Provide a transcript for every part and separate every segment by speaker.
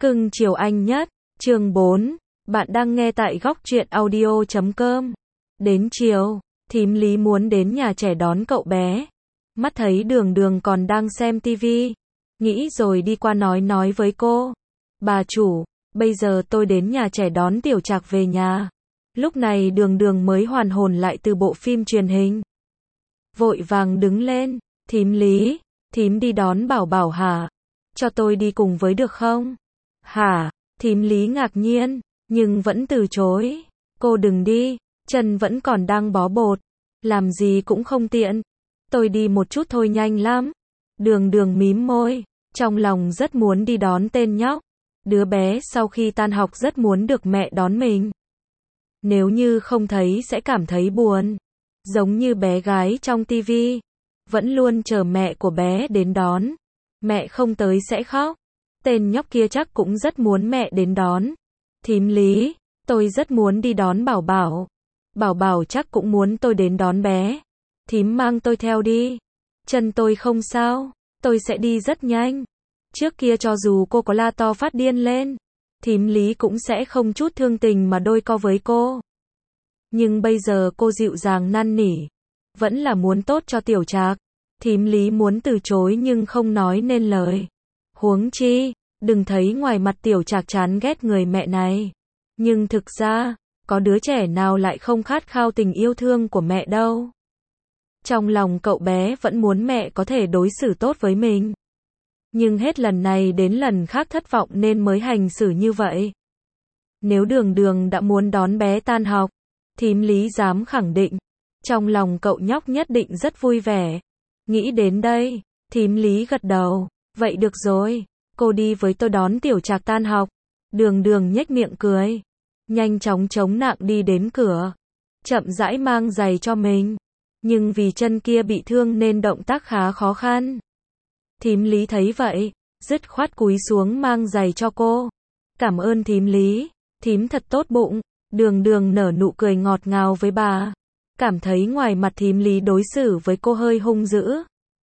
Speaker 1: Cưng chiều anh nhất, chương 4, bạn đang nghe tại góc truyện audio.com. Đến chiều, thím Lý muốn đến nhà trẻ đón cậu bé. Mắt thấy Đường Đường còn đang xem tivi, nghĩ rồi đi qua nói với cô. Bà chủ, bây giờ tôi đến nhà trẻ đón Tiểu Trạc về nhà. Lúc này Đường Đường mới hoàn hồn lại từ bộ phim truyền hình. Vội vàng đứng lên, thím Lý, thím đi đón Bảo Bảo hả? Cho tôi đi cùng với được không? Hả? Thím Lý ngạc nhiên, nhưng vẫn từ chối. Cô đừng đi, chân vẫn còn đang bó bột. Làm gì cũng không tiện. Tôi đi một chút thôi, nhanh lắm. Đường Đường mím môi, trong lòng rất muốn đi đón tên nhóc. Đứa bé sau khi tan học rất muốn được mẹ đón mình. Nếu như không thấy sẽ cảm thấy buồn. Giống như bé gái trong tivi, vẫn luôn chờ mẹ của bé đến đón. Mẹ không tới sẽ khóc. Tên nhóc kia chắc cũng rất muốn mẹ đến đón. Thím Lý, tôi rất muốn đi đón Bảo Bảo. Bảo Bảo chắc cũng muốn tôi đến đón bé. Thím mang tôi theo đi. Chân tôi không sao, tôi sẽ đi rất nhanh. Trước kia cho dù cô có la to phát điên lên, thím Lý cũng sẽ không chút thương tình mà đôi co với cô. Nhưng bây giờ cô dịu dàng năn nỉ, vẫn là muốn tốt cho Tiểu Trạc. Thím Lý muốn từ chối nhưng không nói nên lời. Huống chi, đừng thấy ngoài mặt Tiểu Trạc chán ghét người mẹ này. Nhưng thực ra, có đứa trẻ nào lại không khát khao tình yêu thương của mẹ đâu. Trong lòng cậu bé vẫn muốn mẹ có thể đối xử tốt với mình. Nhưng hết lần này đến lần khác thất vọng nên mới hành xử như vậy. Nếu Đường Đường đã muốn đón bé tan học, thím Lý dám khẳng định, trong lòng cậu nhóc nhất định rất vui vẻ. Nghĩ đến đây, thím Lý gật đầu, vậy được rồi, cô đi với tôi đón Tiểu Trạc tan học. Đường Đường nhếch miệng cười, nhanh chóng chống nặng đi đến cửa, chậm rãi mang giày cho mình. Nhưng vì chân kia bị thương nên động tác khá khó khăn. Thím Lý thấy vậy, dứt khoát cúi xuống mang giày cho cô. Cảm ơn thím Lý, thím thật tốt bụng. Đường Đường nở nụ cười ngọt ngào với bà. Cảm thấy ngoài mặt thím Lý đối xử với cô hơi hung dữ,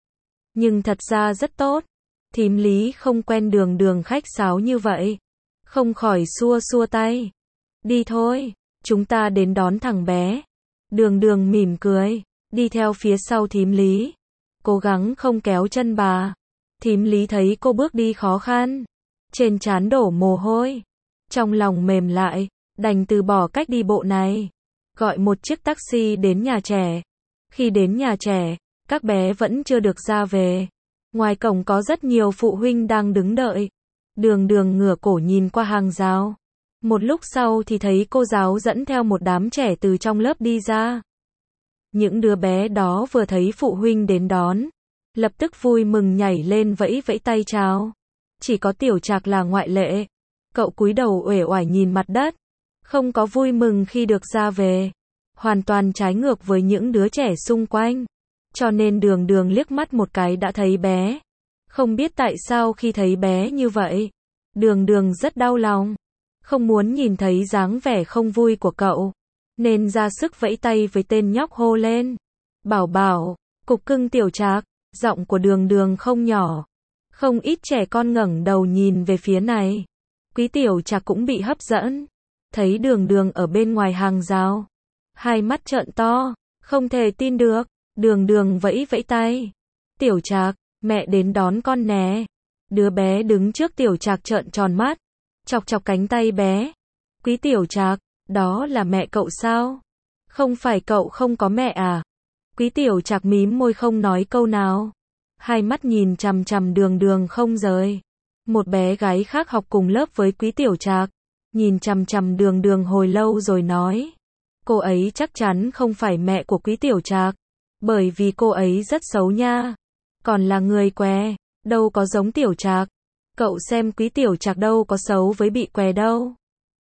Speaker 1: nhưng thật ra rất tốt. Thím Lý không quen Đường Đường khách sáo như vậy, không khỏi xua xua tay. Đi thôi, chúng ta đến đón thằng bé. Đường Đường mỉm cười, đi theo phía sau thím Lý, cố gắng không kéo chân bà. Thím Lý thấy cô bước đi khó khăn, trên trán đổ mồ hôi, trong lòng mềm lại, đành từ bỏ cách đi bộ này, gọi một chiếc taxi đến nhà trẻ. Khi đến nhà trẻ, các bé vẫn chưa được ra về. Ngoài cổng có rất nhiều phụ huynh đang đứng đợi. Đường Đường ngửa cổ nhìn qua hàng rào. Một lúc sau thì thấy cô giáo dẫn theo một đám trẻ từ trong lớp đi ra. Những đứa bé đó vừa thấy phụ huynh đến đón, lập tức vui mừng nhảy lên vẫy vẫy tay chào. Chỉ có Tiểu Trạc là ngoại lệ. Cậu cúi đầu uể oải nhìn mặt đất, không có vui mừng khi được ra về. Hoàn toàn trái ngược với những đứa trẻ xung quanh. Cho nên Đường Đường liếc mắt một cái đã thấy bé. Không biết tại sao khi thấy bé như vậy, Đường Đường rất đau lòng. Không muốn nhìn thấy dáng vẻ không vui của cậu, nên ra sức vẫy tay với tên nhóc hô lên. Bảo Bảo, cục cưng Tiểu Trạc. Giọng của Đường Đường không nhỏ. Không ít trẻ con ngẩng đầu nhìn về phía này. Quý Tiểu Trạc cũng bị hấp dẫn. Thấy Đường Đường ở bên ngoài hàng rào, hai mắt trợn to, không thể tin được. Đường Đường vẫy vẫy tay. Tiểu Trạc, mẹ đến đón con nè. Đứa bé đứng trước Tiểu Trạc trợn tròn mắt, chọc chọc cánh tay bé. Quý Tiểu Trạc, đó là mẹ cậu sao? Không phải cậu không có mẹ à? Quý Tiểu Trạc mím môi không nói câu nào. Hai mắt nhìn chằm chằm Đường Đường không rời. Một bé gái khác học cùng lớp với Quý Tiểu Trạc, nhìn chằm chằm Đường Đường hồi lâu rồi nói. Cô ấy chắc chắn không phải mẹ của Quý Tiểu Trạc, bởi vì cô ấy rất xấu nha. Còn là người què, đâu có giống Tiểu Trạc. Cậu xem Quý Tiểu Trạc đâu có xấu với bị què đâu.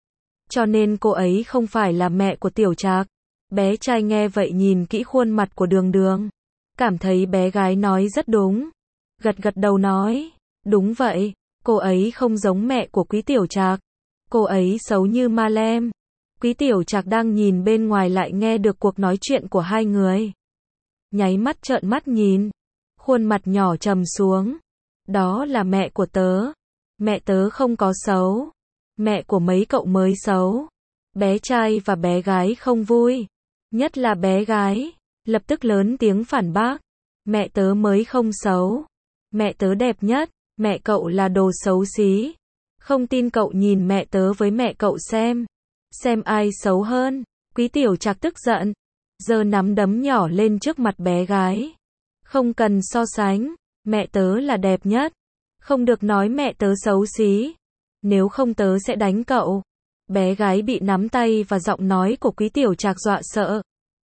Speaker 1: Cho nên cô ấy không phải là mẹ của Tiểu Trạc. Bé trai nghe vậy nhìn kỹ khuôn mặt của Đường Đường, cảm thấy bé gái nói rất đúng. Gật gật đầu nói, đúng vậy, cô ấy không giống mẹ của Quý Tiểu Trạc. Cô ấy xấu như ma lem. Quý Tiểu Trạc đang nhìn bên ngoài lại nghe được cuộc nói chuyện của hai người. Nháy mắt trợn mắt nhìn, khuôn mặt nhỏ trầm xuống. Đó là mẹ của tớ. Mẹ tớ không có xấu. Mẹ của mấy cậu mới xấu. Bé trai và bé gái không vui. Nhất là bé gái. Lập tức lớn tiếng phản bác. Mẹ tớ mới không xấu. Mẹ tớ đẹp nhất. Mẹ cậu là đồ xấu xí. Không tin cậu nhìn mẹ tớ với mẹ cậu xem. Xem ai xấu hơn. Quý Tiểu Trạc tức giận. Giơ nắm đấm nhỏ lên trước mặt bé gái. Không cần so sánh. Mẹ tớ là đẹp nhất. Không được nói mẹ tớ xấu xí. Nếu không tớ sẽ đánh cậu. Bé gái bị nắm tay và giọng nói của Quý Tiểu Trạc dọa sợ.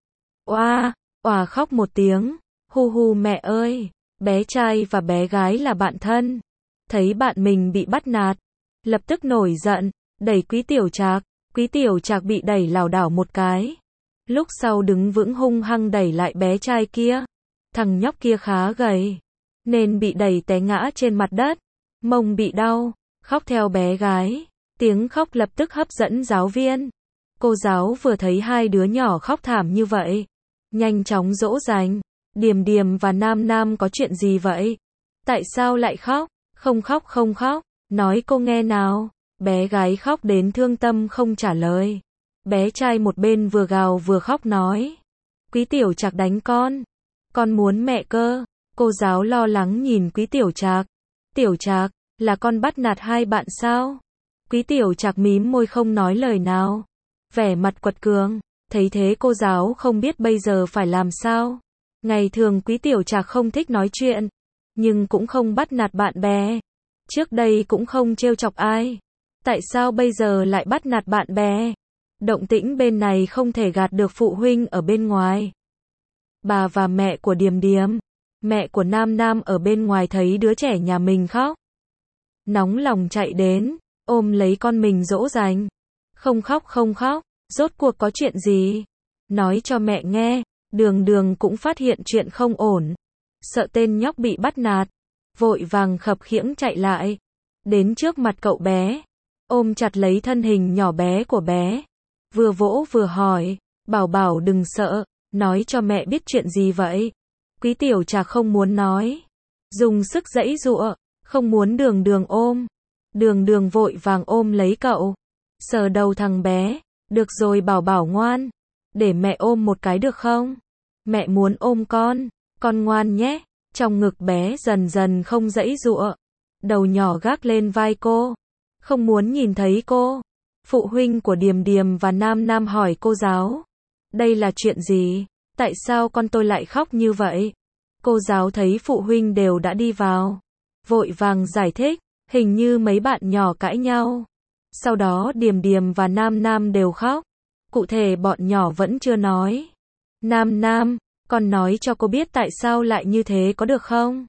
Speaker 1: Oa, òa khóc một tiếng. Hu hu mẹ ơi. Bé trai và bé gái là bạn thân. Thấy bạn mình bị bắt nạt. Lập tức nổi giận. Đẩy Quý Tiểu Trạc. Quý Tiểu Trạc bị đẩy lảo đảo một cái. Lúc sau đứng vững hung hăng đẩy lại bé trai kia. Thằng nhóc kia khá gầy. Nên bị đẩy té ngã trên mặt đất. Mông bị đau. Khóc theo bé gái. Tiếng khóc lập tức hấp dẫn giáo viên. Cô giáo vừa thấy hai đứa nhỏ khóc thảm như vậy. Nhanh chóng dỗ dành. Điềm Điềm và Nam Nam có chuyện gì vậy? Tại sao lại khóc? Không khóc không khóc. Nói cô nghe nào. Bé gái khóc đến thương tâm không trả lời. Bé trai một bên vừa gào vừa khóc nói. Quý Tiểu Trạc đánh con. Con muốn mẹ cơ. Cô giáo lo lắng nhìn Quý Tiểu Trạc. Tiểu Trạc, là con bắt nạt hai bạn sao? Quý Tiểu Trạc mím môi không nói lời nào. Vẻ mặt quật cường. Thấy thế cô giáo không biết bây giờ phải làm sao. Ngày thường Quý Tiểu Trạc không thích nói chuyện. Nhưng cũng không bắt nạt bạn bè. Trước đây cũng không trêu chọc ai. Tại sao bây giờ lại bắt nạt bạn bè? Động tĩnh bên này không thể gạt được phụ huynh ở bên ngoài. Bà và mẹ của Điềm Điềm, mẹ của Nam Nam ở bên ngoài thấy đứa trẻ nhà mình khóc. Nóng lòng chạy đến, ôm lấy con mình dỗ dành. Không khóc không khóc, rốt cuộc có chuyện gì? Nói cho mẹ nghe. Đường Đường cũng phát hiện chuyện không ổn. Sợ tên nhóc bị bắt nạt. Vội vàng khập khiễng chạy lại. Đến trước mặt cậu bé. Ôm chặt lấy thân hình nhỏ bé của bé. Vừa vỗ vừa hỏi. Bảo bảo đừng sợ. Nói cho mẹ biết chuyện gì vậy? Quý Tiểu Trạc không muốn nói. Dùng sức giãy giụa. Không muốn Đường Đường ôm. Đường Đường vội vàng ôm lấy cậu. Sờ đầu thằng bé. Được rồi bảo bảo ngoan. Để mẹ ôm một cái được không? Mẹ muốn ôm con. Con ngoan nhé. Trong ngực bé dần dần không giãy giụa. Đầu nhỏ gác lên vai cô. Không muốn nhìn thấy cô. Phụ huynh của Điềm Điềm và Nam Nam hỏi cô giáo. Đây là chuyện gì? Tại sao con tôi lại khóc như vậy? Cô giáo thấy phụ huynh đều đã đi vào. Vội vàng giải thích. Hình như mấy bạn nhỏ cãi nhau. Sau đó Điềm Điềm và Nam Nam đều khóc. Cụ thể bọn nhỏ vẫn chưa nói. Nam Nam, con nói cho cô biết tại sao lại như thế có được không?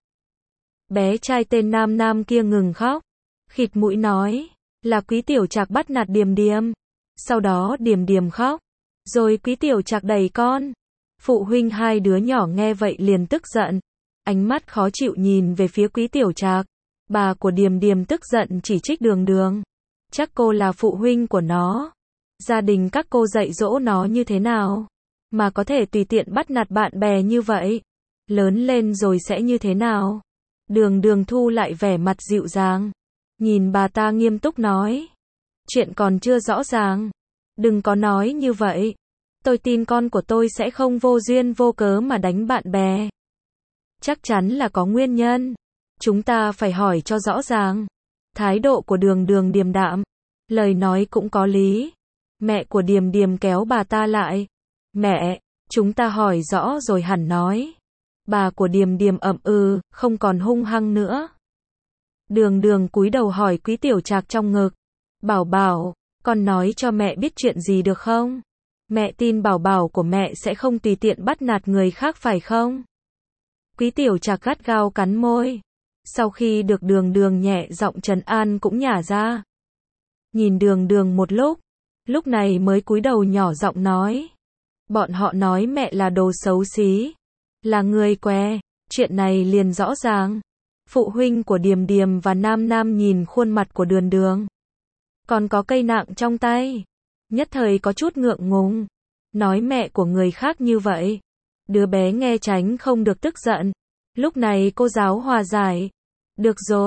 Speaker 1: Bé trai tên Nam Nam kia ngừng khóc. Khịt mũi nói. Là Quý Tiểu Trạc bắt nạt Điềm Điềm. Sau đó Điềm Điềm khóc. Rồi Quý Tiểu Trạc đẩy con. Phụ huynh hai đứa nhỏ nghe vậy liền tức giận. Ánh mắt khó chịu nhìn về phía Quý Tiểu Trạc. Bà của Điềm Điềm tức giận chỉ trích Đường Đường. Chắc cô là phụ huynh của nó. Gia đình các cô dạy dỗ nó như thế nào? Mà có thể tùy tiện bắt nạt bạn bè như vậy. Lớn lên rồi sẽ như thế nào? Đường Đường thu lại vẻ mặt dịu dàng. Nhìn bà ta nghiêm túc nói. Chuyện còn chưa rõ ràng. Đừng có nói như vậy. Tôi tin con của tôi sẽ không vô duyên vô cớ mà đánh bạn bè. Chắc chắn là có nguyên nhân. Chúng ta phải hỏi cho rõ ràng. Thái độ của Đường Đường điềm đạm. Lời nói cũng có lý. Mẹ của Điềm Điềm kéo bà ta lại. Mẹ, chúng ta hỏi rõ rồi hẳn nói. Bà của Điềm Điềm ậm ừ, không còn hung hăng nữa. Đường Đường cúi đầu hỏi Quý Tiểu Trạc trong ngực. Bảo bảo, con nói cho mẹ biết chuyện gì được không? Mẹ tin bảo bảo của mẹ sẽ không tùy tiện bắt nạt người khác phải không? Quý Tiểu Trạc gắt gao cắn môi. Sau khi được Đường Đường nhẹ giọng trấn an cũng nhả ra. Nhìn Đường Đường một lúc này mới cúi đầu nhỏ giọng nói. Bọn họ nói mẹ là đồ xấu xí. Là người què. Chuyện này liền rõ ràng. Phụ huynh của Điềm Điềm và Nam Nam nhìn khuôn mặt của Đường Đường. Còn có cây nạng trong tay. Nhất thời có chút ngượng ngùng. Nói mẹ của người khác như vậy. Đứa bé nghe tránh không được tức giận. Lúc này cô giáo hòa giải. Được rồi,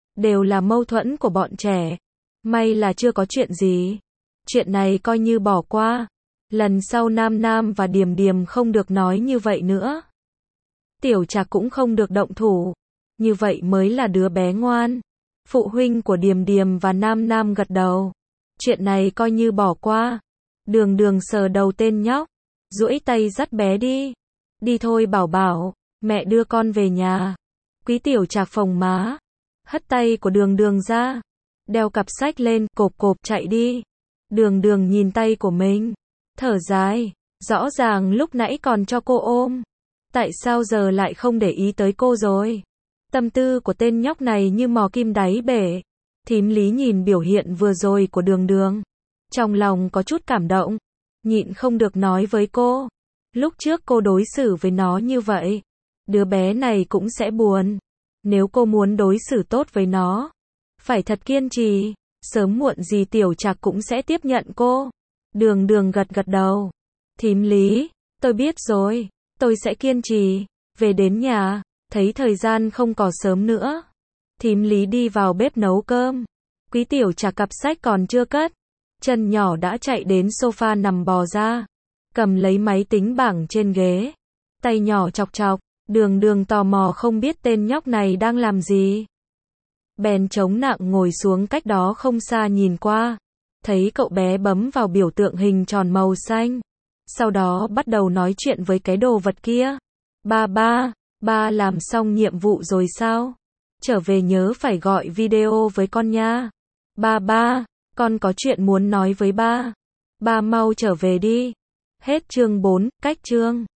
Speaker 1: đều là mâu thuẫn của bọn trẻ. May là chưa có chuyện gì. Chuyện này coi như bỏ qua. Lần sau Nam Nam và Điềm Điềm không được nói như vậy nữa. Tiểu Trạc cũng không được động thủ. Như vậy mới là đứa bé ngoan. Phụ huynh của Điềm Điềm và Nam Nam gật đầu. Chuyện này coi như bỏ qua. Đường Đường sờ đầu tên nhóc, duỗi tay dắt bé đi. Đi thôi Bảo Bảo, mẹ đưa con về nhà. Quý Tiểu Trạc phồng má, hất tay của Đường Đường ra, đeo cặp sách lên, cộp cộp chạy đi. Đường Đường nhìn tay của mình, thở dài, rõ ràng lúc nãy còn cho cô ôm. Tại sao giờ lại không để ý tới cô rồi? Tâm tư của tên nhóc này như mò kim đáy bể. Thím Lý nhìn biểu hiện vừa rồi của Đường Đường, trong lòng có chút cảm động, nhịn không được nói với cô. Lúc trước cô đối xử với nó như vậy, đứa bé này cũng sẽ buồn. Nếu cô muốn đối xử tốt với nó, phải thật kiên trì, sớm muộn gì Tiểu Trạc cũng sẽ tiếp nhận cô. Đường Đường gật gật đầu. Thím Lý, tôi biết rồi, tôi sẽ kiên trì. Về đến nhà, thấy thời gian không còn sớm nữa. Thím Lý đi vào bếp nấu cơm. Quý Tiểu Trạc cặp sách còn chưa cất, chân nhỏ đã chạy đến sofa nằm bò ra, cầm lấy máy tính bảng trên ghế, tay nhỏ chọc chọc. Đường Đường tò mò không biết tên nhóc này đang làm gì. Bèn chống nặng ngồi xuống cách đó không xa nhìn qua, thấy cậu bé bấm vào biểu tượng hình tròn màu xanh, sau đó bắt đầu nói chuyện với cái đồ vật kia. Ba làm xong nhiệm vụ rồi sao? Trở về nhớ phải gọi video với con nha. Ba, con có chuyện muốn nói với ba. Ba mau trở về đi. Hết chương 4, cách chương.